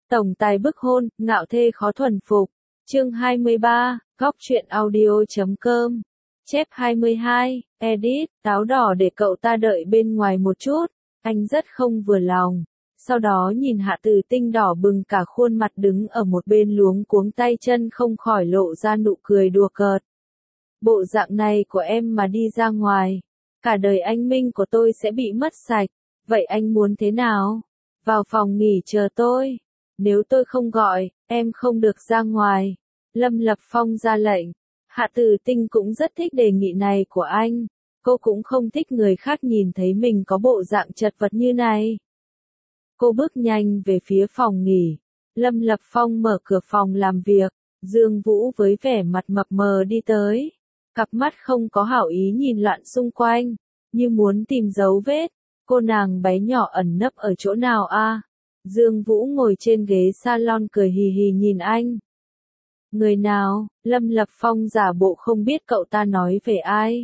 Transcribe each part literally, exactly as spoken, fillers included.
Tổng tài bức hôn, ngạo thê khó thuần phục. Chương hai mươi ba, góc truyện audio chấm com. Chép hai mươi hai, edit, táo đỏ để cậu ta đợi bên ngoài một chút. Anh rất không vừa lòng. Sau đó nhìn Hạ Từ Tinh đỏ bừng cả khuôn mặt đứng ở một bên luống cuống tay chân không khỏi lộ ra nụ cười đùa cợt. Bộ dạng này của em mà đi ra ngoài, cả đời anh minh của tôi sẽ bị mất sạch. Vậy anh muốn thế nào? Vào phòng nghỉ chờ tôi. Nếu tôi không gọi, em không được ra ngoài. Lâm Lập Phong ra lệnh. Hạ Từ Tinh cũng rất thích đề nghị này của anh. Cô cũng không thích người khác nhìn thấy mình có bộ dạng chật vật như này. Cô bước nhanh về phía phòng nghỉ. Lâm Lập Phong mở cửa phòng làm việc. Dương Vũ với vẻ mặt mập mờ đi tới. Cặp mắt không có hảo ý nhìn loạn xung quanh, như muốn tìm dấu vết. Cô nàng bé nhỏ ẩn nấp ở chỗ nào a? À? Dương Vũ ngồi trên ghế salon cười hì hì nhìn anh. Người nào? Lâm Lập Phong giả bộ không biết cậu ta nói về ai.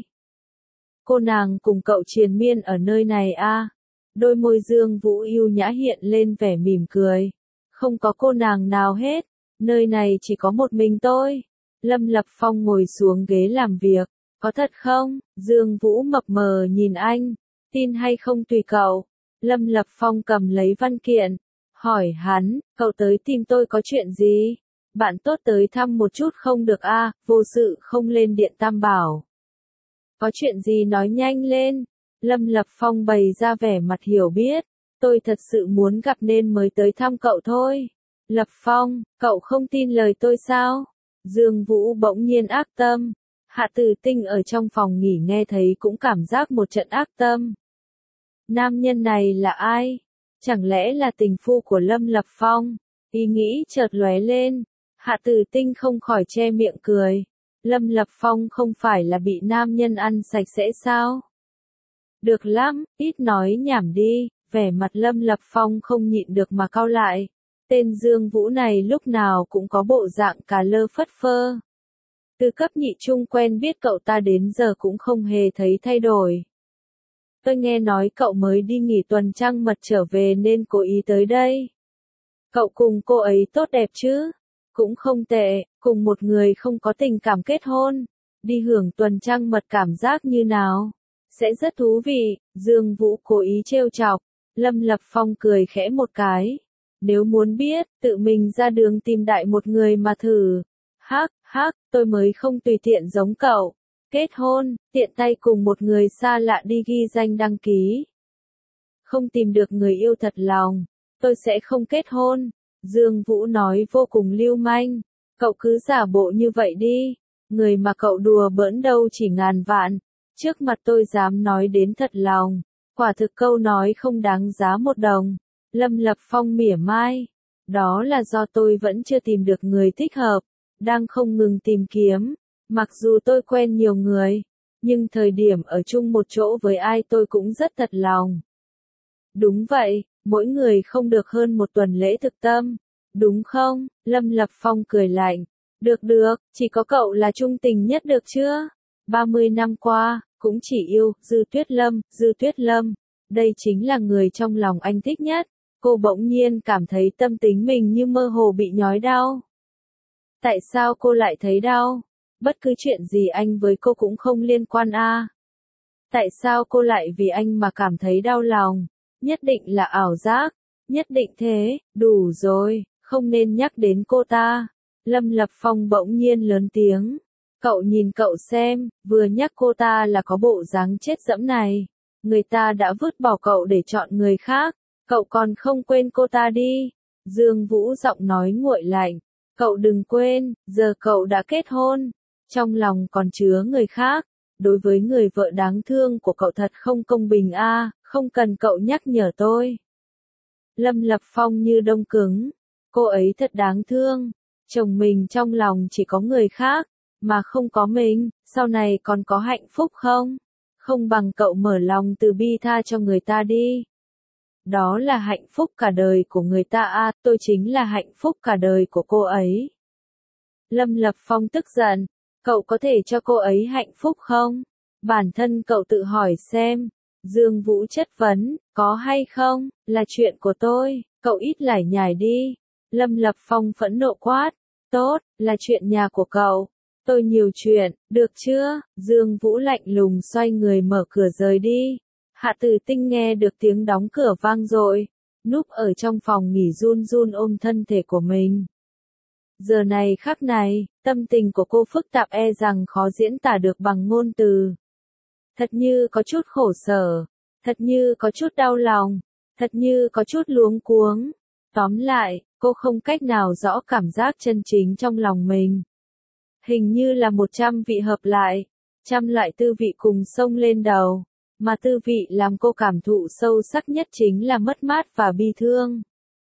Cô nàng cùng cậu triền miên ở nơi này a? À? Đôi môi Dương Vũ yêu nhã hiện lên vẻ mỉm cười. Không có cô nàng nào hết, nơi này chỉ có một mình tôi. Lâm Lập Phong ngồi xuống ghế làm việc. Có thật không? Dương Vũ mập mờ nhìn anh. Tin hay không tùy cậu. Lâm Lập Phong cầm lấy văn kiện. Hỏi hắn, cậu tới tìm tôi có chuyện gì? Bạn tốt tới thăm một chút không được a? À, vô sự không lên điện Tam Bảo. Có chuyện gì nói nhanh lên. Lâm Lập Phong bày ra vẻ mặt hiểu biết. Tôi thật sự muốn gặp nên mới tới thăm cậu thôi. Lập Phong, cậu không tin lời tôi sao? Dương Vũ bỗng nhiên ác tâm. Hạ Từ Tinh ở trong phòng nghỉ nghe thấy cũng cảm giác một trận ác tâm. Nam nhân này là ai? Chẳng lẽ là tình phu của Lâm Lập Phong? Ý nghĩ chợt lóe lên. Hạ Từ Tinh không khỏi che miệng cười. Lâm Lập Phong không phải là bị nam nhân ăn sạch sẽ sao? Được lắm, ít nói nhảm đi. Vẻ mặt Lâm Lập Phong không nhịn được mà cau lại. Tên Dương Vũ này lúc nào cũng có bộ dạng cà lơ phất phơ. Từ cấp nhị trung quen biết cậu ta đến giờ cũng không hề thấy thay đổi. Tôi nghe nói cậu mới đi nghỉ tuần trăng mật trở về nên cố ý tới đây. Cậu cùng cô ấy tốt đẹp chứ? Cũng không tệ, cùng một người không có tình cảm kết hôn. Đi hưởng tuần trăng mật cảm giác như nào? Sẽ rất thú vị. Dương Vũ cố ý trêu chọc. Lâm Lập Phong cười khẽ một cái. Nếu muốn biết, tự mình ra đường tìm đại một người mà thử. Hắc, hắc, tôi mới không tùy tiện giống cậu. Kết hôn, tiện tay cùng một người xa lạ đi ghi danh đăng ký. Không tìm được người yêu thật lòng, tôi sẽ không kết hôn. Dương Vũ nói vô cùng lưu manh. Cậu cứ giả bộ như vậy đi. Người mà cậu đùa bỡn đâu chỉ ngàn vạn. Trước mặt tôi dám nói đến thật lòng. Quả thực câu nói không đáng giá một đồng. Lâm Lập Phong mỉa mai. Đó là do tôi vẫn chưa tìm được người thích hợp. Đang không ngừng tìm kiếm. Mặc dù tôi quen nhiều người. Nhưng thời điểm ở chung một chỗ với ai tôi cũng rất thật lòng. Đúng vậy, mỗi người không được hơn một tuần lễ thực tâm. Đúng không? Lâm Lập Phong cười lạnh. Được được, chỉ có cậu là trung tình nhất được chưa? ba mươi năm qua, cũng chỉ yêu, Dư Tuyết Lâm, Dư Tuyết Lâm. Đây chính là người trong lòng anh thích nhất. Cô bỗng nhiên cảm thấy tâm tính mình như mơ hồ bị nhói đau. Tại sao cô lại thấy đau? Bất cứ chuyện gì anh với cô cũng không liên quan a. À? Tại sao cô lại vì anh mà cảm thấy đau lòng? Nhất định là ảo giác. Nhất định thế, đủ rồi, không nên nhắc đến cô ta. Lâm Lập Phong bỗng nhiên lớn tiếng. Cậu nhìn cậu xem, vừa nhắc cô ta là có bộ dáng chết dẫm này. Người ta đã vứt bỏ cậu để chọn người khác. Cậu còn không quên cô ta đi. Dương Vũ giọng nói nguội lạnh. Cậu đừng quên, giờ cậu đã kết hôn. Trong lòng còn chứa người khác. Đối với người vợ đáng thương của cậu thật không công bình a, à, không cần cậu nhắc nhở tôi. Lâm Lập Phong như đông cứng. Cô ấy thật đáng thương. Chồng mình trong lòng chỉ có người khác, mà không có mình, sau này còn có hạnh phúc không? Không bằng cậu mở lòng từ bi tha cho người ta đi. Đó là hạnh phúc cả đời của người ta a, à, tôi chính là hạnh phúc cả đời của cô ấy. Lâm Lập Phong tức giận. Cậu có thể cho cô ấy hạnh phúc không? Bản thân cậu tự hỏi xem. Dương Vũ chất vấn, có hay không, là chuyện của tôi, cậu ít lải nhải đi. Lâm Lập Phong phẫn nộ quát. Tốt, là chuyện nhà của cậu. Tôi nhiều chuyện, được chưa? Dương Vũ lạnh lùng xoay người mở cửa rời đi. Hạ Tử Tinh nghe được tiếng đóng cửa vang dội, núp ở trong phòng nghỉ run run ôm thân thể của mình. Giờ này khắc này, tâm tình của cô phức tạp e rằng khó diễn tả được bằng ngôn từ. Thật như có chút khổ sở, thật như có chút đau lòng, thật như có chút luống cuống. Tóm lại, cô không cách nào rõ cảm giác chân chính trong lòng mình. Hình như là một trăm vị hợp lại, trăm loại tư vị cùng xông lên đầu, mà tư vị làm cô cảm thụ sâu sắc nhất chính là mất mát và bi thương.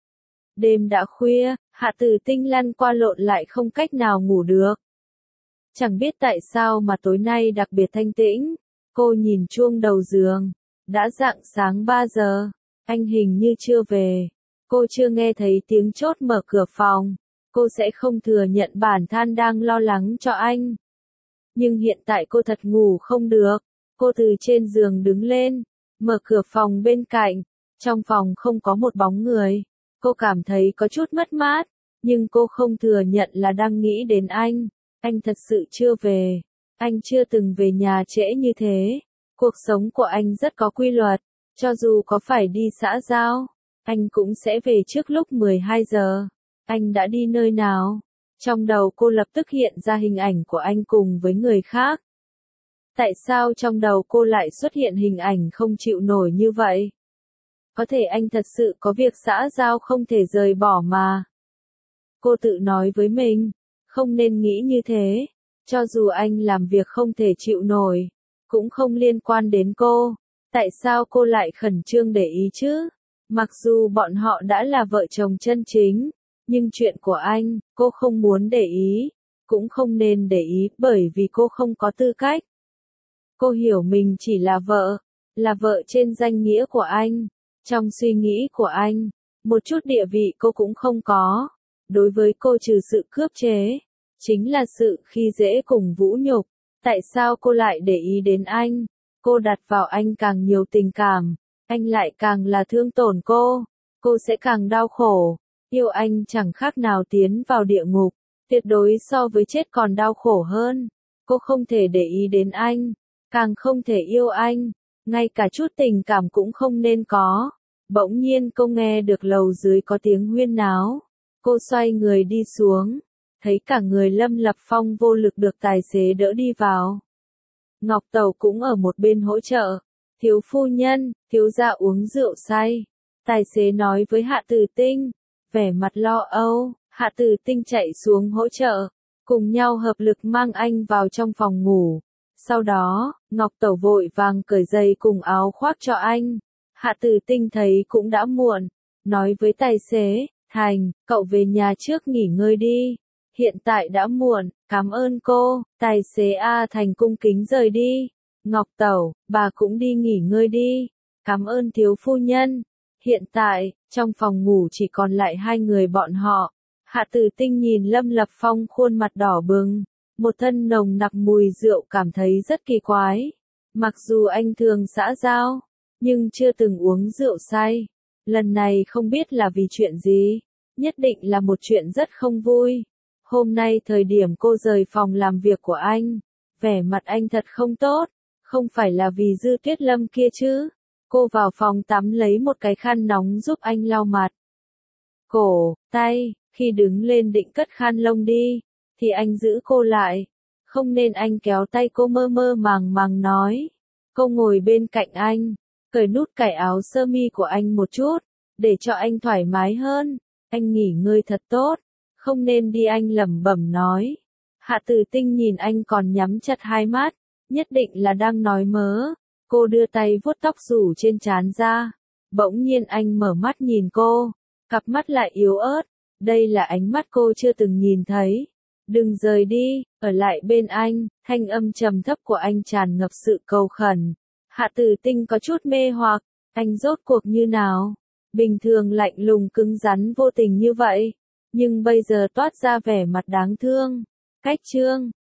Đêm đã khuya, Hạ Tử Tinh lăn qua lộn lại không cách nào ngủ được. Chẳng biết tại sao mà tối nay đặc biệt thanh tĩnh, cô nhìn chuông đầu giường, đã rạng sáng ba giờ, anh hình như chưa về, cô chưa nghe thấy tiếng chốt mở cửa phòng, cô sẽ không thừa nhận bản thân đang lo lắng cho anh. Nhưng hiện tại cô thật ngủ không được, cô từ trên giường đứng lên, mở cửa phòng bên cạnh, trong phòng không có một bóng người. Cô cảm thấy có chút mất mát, nhưng cô không thừa nhận là đang nghĩ đến anh. Anh thật sự chưa về. Anh chưa từng về nhà trễ như thế. Cuộc sống của anh rất có quy luật. Cho dù có phải đi xã giao, anh cũng sẽ về trước lúc mười hai giờ. Anh đã đi nơi nào? Trong đầu cô lập tức hiện ra hình ảnh của anh cùng với người khác. Tại sao trong đầu cô lại xuất hiện hình ảnh không chịu nổi như vậy? Có thể anh thật sự có việc xã giao không thể rời bỏ mà. Cô tự nói với mình, không nên nghĩ như thế. Cho dù anh làm việc không thể chịu nổi, cũng không liên quan đến cô. Tại sao cô lại khẩn trương để ý chứ? Mặc dù bọn họ đã là vợ chồng chân chính, nhưng chuyện của anh, cô không muốn để ý, cũng không nên để ý bởi vì cô không có tư cách. Cô hiểu mình chỉ là vợ, là vợ trên danh nghĩa của anh. Trong suy nghĩ của anh, một chút địa vị cô cũng không có. Đối với cô trừ sự cướp chế, chính là sự khi dễ cùng vũ nhục. Tại sao cô lại để ý đến anh? Cô đặt vào anh càng nhiều tình cảm, anh lại càng là thương tổn cô. Cô sẽ càng đau khổ. Yêu anh chẳng khác nào tiến vào địa ngục, tuyệt đối so với chết còn đau khổ hơn. Cô không thể để ý đến anh, càng không thể yêu anh. Ngay cả chút tình cảm cũng không nên có. Bỗng nhiên cô nghe được lầu dưới có tiếng huyên náo. Cô xoay người đi xuống, thấy cả người Lâm Lập Phong vô lực được tài xế đỡ đi vào. Ngọc Tẩu cũng ở một bên hỗ trợ. Thiếu phu nhân, thiếu gia uống rượu say. Tài xế nói với Hạ Tử Tinh, vẻ mặt lo âu. Hạ Tử Tinh chạy xuống hỗ trợ, cùng nhau hợp lực mang anh vào trong phòng ngủ. Sau đó, Ngọc Tẩu vội vàng cởi giày cùng áo khoác cho anh. Hạ Tử Tinh thấy cũng đã muộn, nói với tài xế, Thành, cậu về nhà trước nghỉ ngơi đi. Hiện tại đã muộn, cảm ơn cô. Tài xế A Thành cung kính rời đi. Ngọc Tẩu, bà cũng đi nghỉ ngơi đi. Cảm ơn thiếu phu nhân. Hiện tại, trong phòng ngủ chỉ còn lại hai người bọn họ. Hạ Tử Tinh nhìn Lâm Lập Phong khuôn mặt đỏ bừng, một thân nồng nặc mùi rượu cảm thấy rất kỳ quái. Mặc dù anh thường xã giao, nhưng chưa từng uống rượu say. Lần này không biết là vì chuyện gì, nhất định là một chuyện rất không vui. Hôm nay thời điểm cô rời phòng làm việc của anh, vẻ mặt anh thật không tốt, không phải là vì Dư Tuyết Lâm kia chứ. Cô vào phòng tắm lấy một cái khăn nóng giúp anh lau mặt. Cổ, tay, khi đứng lên định cất khăn lông đi, thì anh giữ cô lại. Không nên anh kéo tay cô mơ mơ màng màng nói. Cô ngồi bên cạnh anh, cởi nút cài áo sơ mi của anh một chút, để cho anh thoải mái hơn. Anh nghỉ ngơi thật tốt, không nên đi anh lẩm bẩm nói. Hạ Tử Tinh nhìn anh còn nhắm chặt hai mắt, nhất định là đang nói mớ. Cô đưa tay vuốt tóc rủ trên trán ra. Bỗng nhiên anh mở mắt nhìn cô, cặp mắt lại yếu ớt. Đây là ánh mắt cô chưa từng nhìn thấy. Đừng rời đi, ở lại bên anh. Thanh âm trầm thấp của anh tràn ngập sự cầu khẩn. Hạ Tử Tinh có chút mê hoặc. Anh rốt cuộc như nào? Bình thường lạnh lùng cứng rắn vô tình như vậy, nhưng bây giờ toát ra vẻ mặt đáng thương. Cách chương